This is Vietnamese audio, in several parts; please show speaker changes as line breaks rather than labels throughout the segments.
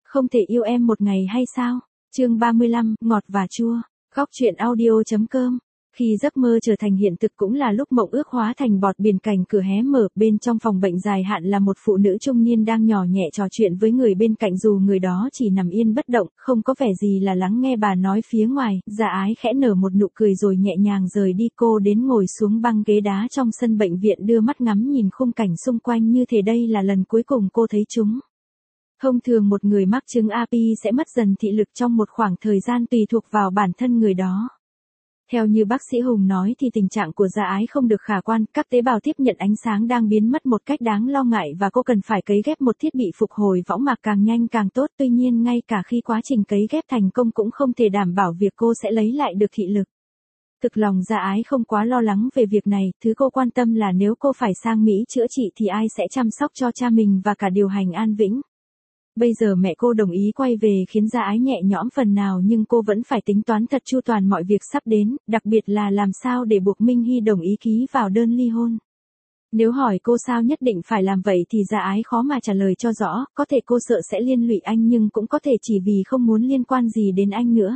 Không thể yêu em một ngày hay sao? Chương 35, ngọt và chua. Góc truyện audio.com. Khi giấc mơ trở thành hiện thực cũng là lúc mộng ước hóa thành bọt biển. Cảnh cửa hé mở, bên trong phòng bệnh dài hạn là một phụ nữ trung niên đang nhỏ nhẹ trò chuyện với người bên cạnh, dù người đó chỉ nằm yên bất động, không có vẻ gì là lắng nghe bà nói phía ngoài. Dạ Ái khẽ nở một nụ cười rồi nhẹ nhàng rời đi. Cô đến ngồi xuống băng ghế đá trong sân bệnh viện, đưa mắt ngắm nhìn khung cảnh xung quanh như thể đây là lần cuối cùng cô thấy chúng. Thông thường một người mắc chứng AP sẽ mất dần thị lực trong một khoảng thời gian tùy thuộc vào bản thân người đó. Theo như bác sĩ Hùng nói thì tình trạng của Dạ Ái không được khả quan, các tế bào tiếp nhận ánh sáng đang biến mất một cách đáng lo ngại và cô cần phải cấy ghép một thiết bị phục hồi võng mạc càng nhanh càng tốt. Tuy nhiên ngay cả khi quá trình cấy ghép thành công cũng không thể đảm bảo việc cô sẽ lấy lại được thị lực. Thực lòng Dạ Ái không quá lo lắng về việc này, thứ cô quan tâm là nếu cô phải sang Mỹ chữa trị thì ai sẽ chăm sóc cho cha mình và cả điều hành An Vĩnh. Bây giờ mẹ cô đồng ý quay về khiến Dạ Ái nhẹ nhõm phần nào, nhưng cô vẫn phải tính toán thật chu toàn mọi việc sắp đến, đặc biệt là làm sao để buộc Minh Hy đồng ý ký vào đơn ly hôn. Nếu hỏi cô sao nhất định phải làm vậy thì Dạ Ái khó mà trả lời cho rõ, có thể cô sợ sẽ liên lụy anh nhưng cũng có thể chỉ vì không muốn liên quan gì đến anh nữa.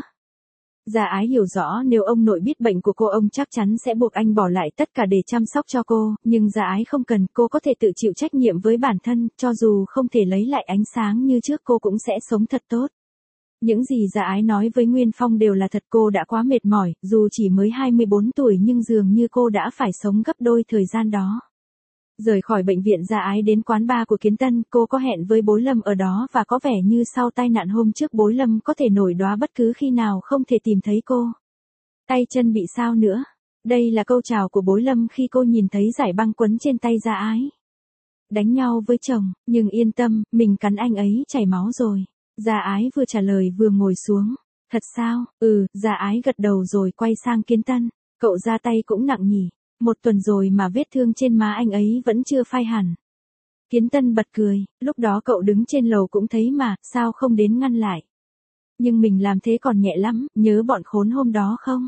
Dạ Ái hiểu rõ nếu ông nội biết bệnh của cô, ông chắc chắn sẽ buộc anh bỏ lại tất cả để chăm sóc cho cô, nhưng Dạ Ái không cần, cô có thể tự chịu trách nhiệm với bản thân, cho dù không thể lấy lại ánh sáng như trước cô cũng sẽ sống thật tốt. Những gì Dạ Ái nói với Nguyên Phong đều là thật, cô đã quá mệt mỏi, dù chỉ mới 24 tuổi nhưng dường như cô đã phải sống gấp đôi thời gian đó. Rời khỏi bệnh viện, Dạ Ái đến quán bar của Kiến Tân, cô có hẹn với Bối Lâm ở đó và có vẻ như sau tai nạn hôm trước Bối Lâm có thể nổi đoá bất cứ khi nào không thể tìm thấy cô. Tay chân bị sao nữa? Đây là câu chào của Bối Lâm khi cô nhìn thấy dải băng quấn trên tay Dạ Ái. Đánh nhau với chồng, nhưng yên tâm, mình cắn anh ấy chảy máu rồi. Dạ Ái vừa trả lời vừa ngồi xuống. Thật sao? Dạ Ái gật đầu rồi quay sang Kiến Tân. Cậu ra tay cũng nặng nhỉ? 1 tuần rồi mà vết thương trên má anh ấy vẫn chưa phai hẳn. Kiến Tân bật cười, lúc đó cậu đứng trên lầu cũng thấy mà, sao không đến ngăn lại. Nhưng mình làm thế còn nhẹ lắm, nhớ bọn khốn hôm đó không?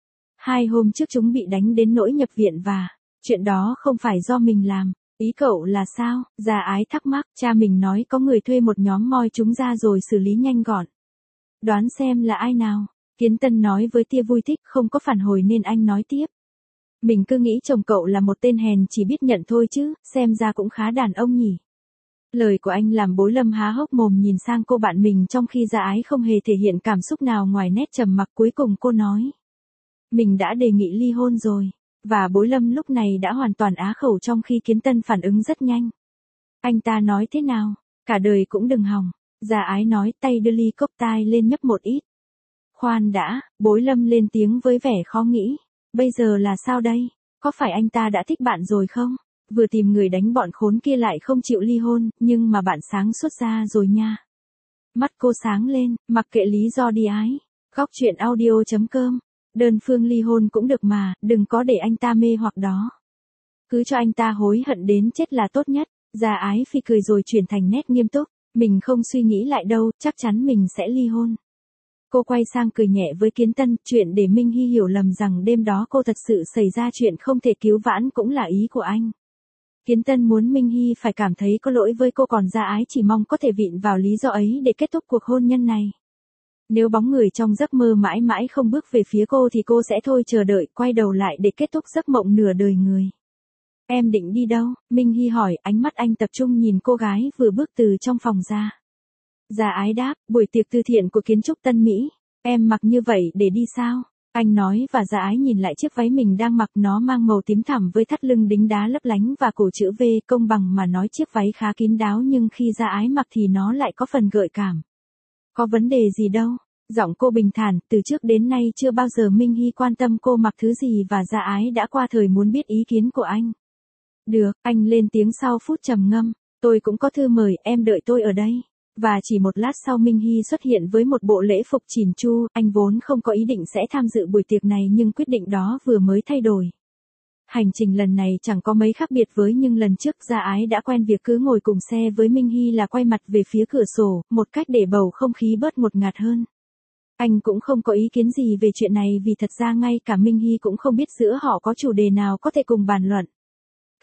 2 hôm trước chúng bị đánh đến nỗi nhập viện và, chuyện đó không phải do mình làm. Ý cậu là sao? Dạ Ái thắc mắc, cha mình nói có người thuê một nhóm moi chúng ra rồi xử lý nhanh gọn. Đoán xem là ai nào? Kiến Tân nói với tia vui thích, không có phản hồi nên anh nói tiếp. Mình cứ nghĩ chồng cậu là một tên hèn chỉ biết nhận thôi chứ, xem ra cũng khá đàn ông nhỉ. Lời của anh làm Bối Lâm há hốc mồm nhìn sang cô bạn mình, trong khi Dạ Ái không hề thể hiện cảm xúc nào ngoài nét trầm mặc. Cuối cùng cô nói. Mình đã đề nghị ly hôn rồi. Và Bối Lâm lúc này đã hoàn toàn á khẩu, trong khi Kiến Tân phản ứng rất nhanh. Anh ta nói thế nào? Cả đời cũng đừng hòng. Dạ Ái nói, tay đưa ly cốc tai lên nhấp một ít. Khoan đã, Bối Lâm lên tiếng với vẻ khó nghĩ. Bây giờ là sao đây? Có phải anh ta đã thích bạn rồi không? Vừa tìm người đánh bọn khốn kia lại không chịu ly hôn, nhưng mà bạn sáng suốt ra rồi nha. Mắt cô sáng lên, mặc kệ lý do đi Ái. Góc truyện audio.com. Đơn phương ly hôn cũng được mà, đừng có để anh ta mê hoặc đó. Cứ cho anh ta hối hận đến chết là tốt nhất. Dạ Ái phì cười rồi chuyển thành nét nghiêm túc. Mình không suy nghĩ lại đâu, chắc chắn mình sẽ ly hôn. Cô quay sang cười nhẹ với Kiến Tân, chuyện để Minh Hy hiểu lầm rằng đêm đó cô thật sự xảy ra chuyện không thể cứu vãn cũng là ý của anh. Kiến Tân muốn Minh Hy phải cảm thấy có lỗi với cô, còn Dạ Ái chỉ mong có thể vịn vào lý do ấy để kết thúc cuộc hôn nhân này. Nếu bóng người trong giấc mơ mãi mãi không bước về phía cô thì cô sẽ thôi chờ đợi, quay đầu lại để kết thúc giấc mộng nửa đời người. Em định đi đâu? Minh Hy hỏi, ánh mắt anh tập trung nhìn cô gái vừa bước từ trong phòng ra. Dạ Ái đáp, buổi tiệc từ thiện của kiến trúc Tân Mỹ. Em mặc như vậy để đi sao? Anh nói và Dạ Ái nhìn lại chiếc váy mình đang mặc, nó mang màu tím thẳm với thắt lưng đính đá lấp lánh và cổ chữ V. Công bằng mà nói chiếc váy khá kín đáo, nhưng khi Dạ Ái mặc thì nó lại có phần gợi cảm. Có vấn đề gì đâu. Giọng cô bình thản, từ trước đến nay chưa bao giờ Minh Hy quan tâm cô mặc thứ gì và Dạ Ái đã qua thời muốn biết ý kiến của anh. Được, anh lên tiếng sau phút trầm ngâm. Tôi cũng có thư mời, em đợi tôi ở đây. Và chỉ một lát sau Minh Hy xuất hiện với một bộ lễ phục chỉn chu. Anh vốn không có ý định sẽ tham dự buổi tiệc này nhưng quyết định đó vừa mới thay đổi. Hành trình lần này chẳng có mấy khác biệt với nhưng lần trước Dạ Ái đã quen việc cứ ngồi cùng xe với Minh Hy là quay mặt về phía cửa sổ, một cách để bầu không khí bớt ngột ngạt hơn. Anh cũng không có ý kiến gì về chuyện này vì thật ra ngay cả Minh Hy cũng không biết giữa họ có chủ đề nào có thể cùng bàn luận.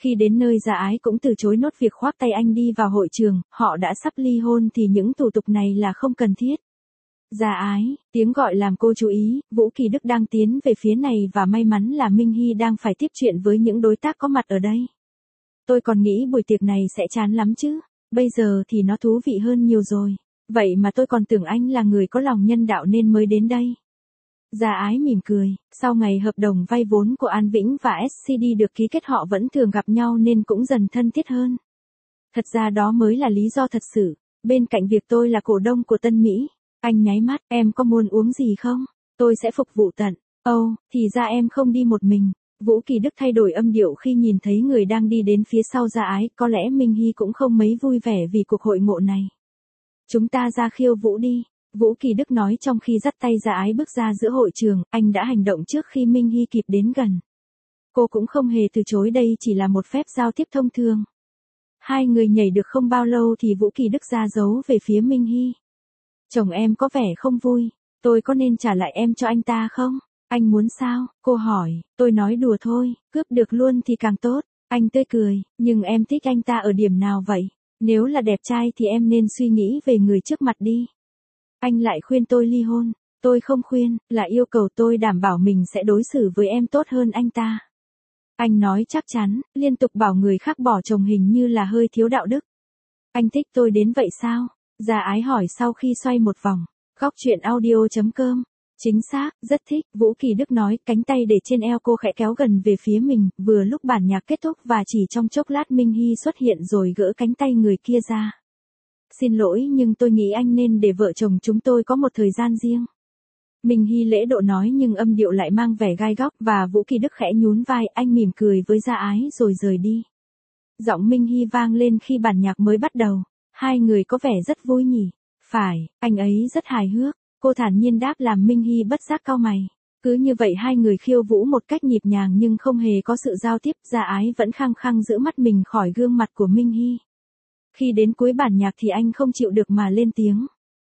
Khi đến nơi Gia Ái cũng từ chối nốt việc khoác tay anh đi vào hội trường, họ đã sắp ly hôn thì những thủ tục này là không cần thiết. Gia Ái, tiếng gọi làm cô chú ý, Vũ Kỳ Đức đang tiến về phía này và may mắn là Minh Hy đang phải tiếp chuyện với những đối tác có mặt ở đây. Tôi còn nghĩ buổi tiệc này sẽ chán lắm chứ, bây giờ thì nó thú vị hơn nhiều rồi. Vậy mà tôi còn tưởng anh là người có lòng nhân đạo nên mới đến đây. Gia Ái mỉm cười, sau ngày hợp đồng vay vốn của An Vĩnh và SCD được ký kết họ vẫn thường gặp nhau nên cũng dần thân thiết hơn. Thật ra đó mới là lý do thật sự, bên cạnh việc tôi là cổ đông của Tân Mỹ. Anh nháy mắt, em có muốn uống gì không? Tôi sẽ phục vụ tận. Thì ra em không đi một mình. Vũ Kỳ Đức thay đổi âm điệu khi nhìn thấy người đang đi đến phía sau Gia Ái, có lẽ Minh Hy cũng không mấy vui vẻ vì cuộc hội ngộ này. Chúng ta ra khiêu vũ đi. Vũ Kỳ Đức nói trong khi dắt tay Gia Ái bước ra giữa hội trường, anh đã hành động trước khi Minh Hy kịp đến gần. Cô cũng không hề từ chối, đây chỉ là một phép giao tiếp thông thường. Hai người nhảy được không bao lâu thì Vũ Kỳ Đức ra dấu về phía Minh Hy. Chồng em có vẻ không vui, tôi có nên trả lại em cho anh ta không? Anh muốn sao? Cô hỏi, tôi nói đùa thôi, cướp được luôn thì càng tốt. Anh tươi cười, nhưng em thích anh ta ở điểm nào vậy? Nếu là đẹp trai thì em nên suy nghĩ về người trước mặt đi. Anh lại khuyên tôi ly hôn. Tôi không khuyên, là yêu cầu tôi đảm bảo mình sẽ đối xử với em tốt hơn anh ta. Anh nói chắc chắn, liên tục bảo người khác bỏ chồng hình như là hơi thiếu đạo đức. Anh thích tôi đến vậy sao? Gia Ái hỏi sau khi xoay một vòng. Góc truyện audio.com. Chính xác, rất thích, Vũ Kỳ Đức nói, cánh tay để trên eo cô khẽ kéo gần về phía mình, vừa lúc bản nhạc kết thúc và chỉ trong chốc lát Minh Hy xuất hiện rồi gỡ cánh tay người kia ra. Xin lỗi nhưng tôi nghĩ anh nên để vợ chồng chúng tôi có một thời gian riêng. Minh Hy lễ độ nói nhưng âm điệu lại mang vẻ gai góc và Vũ Kỳ Đức khẽ nhún vai, anh mỉm cười với Gia Ái rồi rời đi. Giọng Minh Hy vang lên khi bản nhạc mới bắt đầu. Hai người có vẻ rất vui nhỉ? Phải, anh ấy rất hài hước. Cô thản nhiên đáp làm Minh Hy bất giác cau mày. Cứ như vậy hai người khiêu vũ một cách nhịp nhàng nhưng không hề có sự giao tiếp. Gia Ái vẫn khăng khăng giữ mắt mình khỏi gương mặt của Minh Hy. Khi đến cuối bản nhạc thì anh không chịu được mà lên tiếng.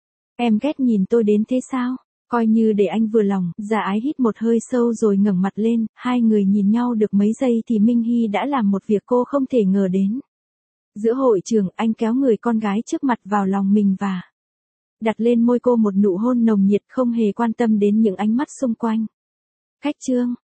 Em ghét nhìn tôi đến thế sao? Coi như để anh vừa lòng. Gia Ái hít một hơi sâu rồi ngẩng mặt lên. Hai người nhìn nhau được mấy giây thì Minh Hy đã làm một việc cô không thể ngờ đến. Giữa hội trường, anh kéo người con gái trước mặt vào lòng mình và đặt lên môi cô một nụ hôn nồng nhiệt, không hề quan tâm đến những ánh mắt xung quanh. Khách trương,